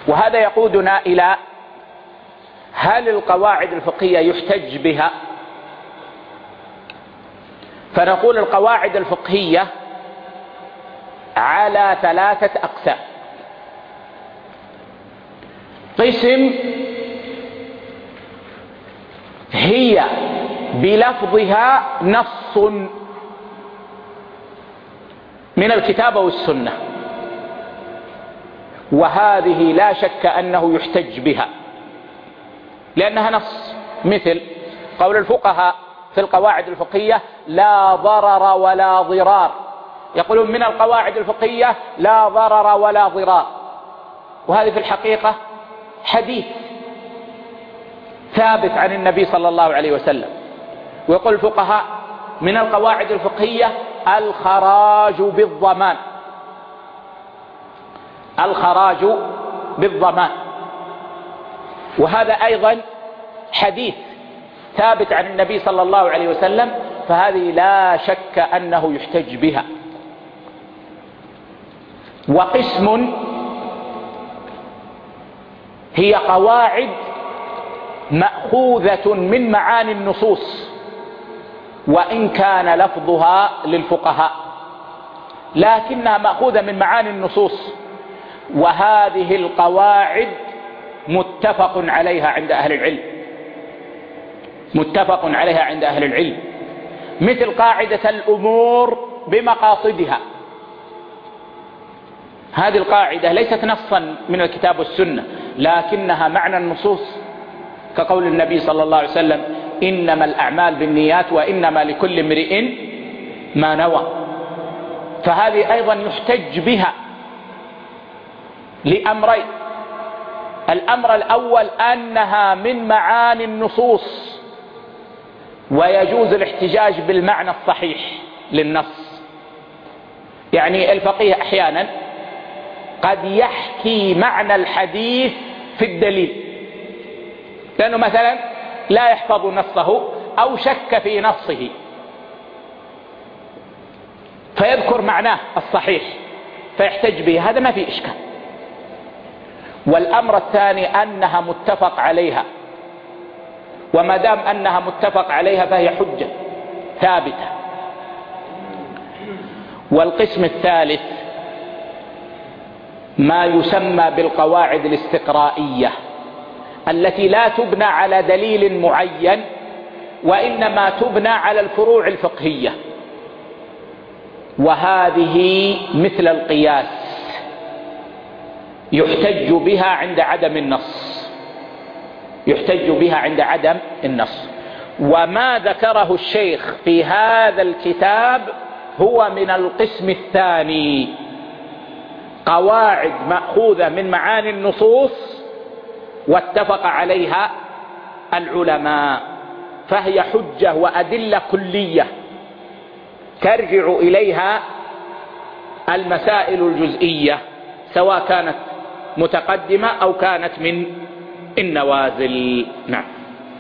وهذا يقودنا إلى: هل القواعد الفقهية يحتج بها؟ فنقول القواعد الفقهية على 3 أقسام. قسم هي بلفظها نص من الكتاب والسنة، وهذه لا شك أنه يحتج بها لأنها نص، مثل قول الفقهاء في القواعد الفقهية: لا ضرر ولا ضرار. يقولون من القواعد الفقهية لا ضرر ولا ضرار، وهذه في الحقيقة حديث ثابت عن النبي صلى الله عليه وسلم. ويقول الفقهاء من القواعد الفقهية الخراج بالضمان، الخراج بالضمان، وهذا أيضا حديث ثابت عن النبي صلى الله عليه وسلم، فهذه لا شك أنه يحتج بها. وقسم هي قواعد مأخوذة من معاني النصوص، وإن كان لفظها للفقهاء لكنها مأخوذة من معاني النصوص، وهذه القواعد متفق عليها عند أهل العلم، متفق عليها عند أهل العلم، مثل قاعدة الأمور بمقاصدها. هذه القاعدة ليست نصا من الكتاب والسنة، لكنها معنى النصوص، كقول النبي صلى الله عليه وسلم: إنما الأعمال بالنيات وإنما لكل امرئ ما نوى. فهذه أيضا يحتج بها لأمرين: الأمر الأول أنها من معاني النصوص، ويجوز الاحتجاج بالمعنى الصحيح للنص. يعني الفقيه أحيانا قد يحكي معنى الحديث في الدليل، لأنه مثلا لا يحفظ نصه أو شك في نصه، فيذكر معناه الصحيح فيحتج به، هذا ما في إشكال. والأمر الثاني أنها متفق عليها، وما دام أنها متفق عليها فهي حجة ثابتة. والقسم الثالث ما يسمى بالقواعد الاستقرائية، التي لا تبنى على دليل معين، وإنما تبنى على الفروع الفقهية، وهذه مثل القياس يحتج بها عند عدم النص، يحتج بها عند عدم النص. وما ذكره الشيخ في هذا الكتاب هو من القسم الثاني، قواعد مأخوذة من معاني النصوص واتفق عليها العلماء، فهي حجة وأدلة كلية ترجع إليها المسائل الجزئية، سواء كانت متقدمة أو كانت من النوازل. نعم.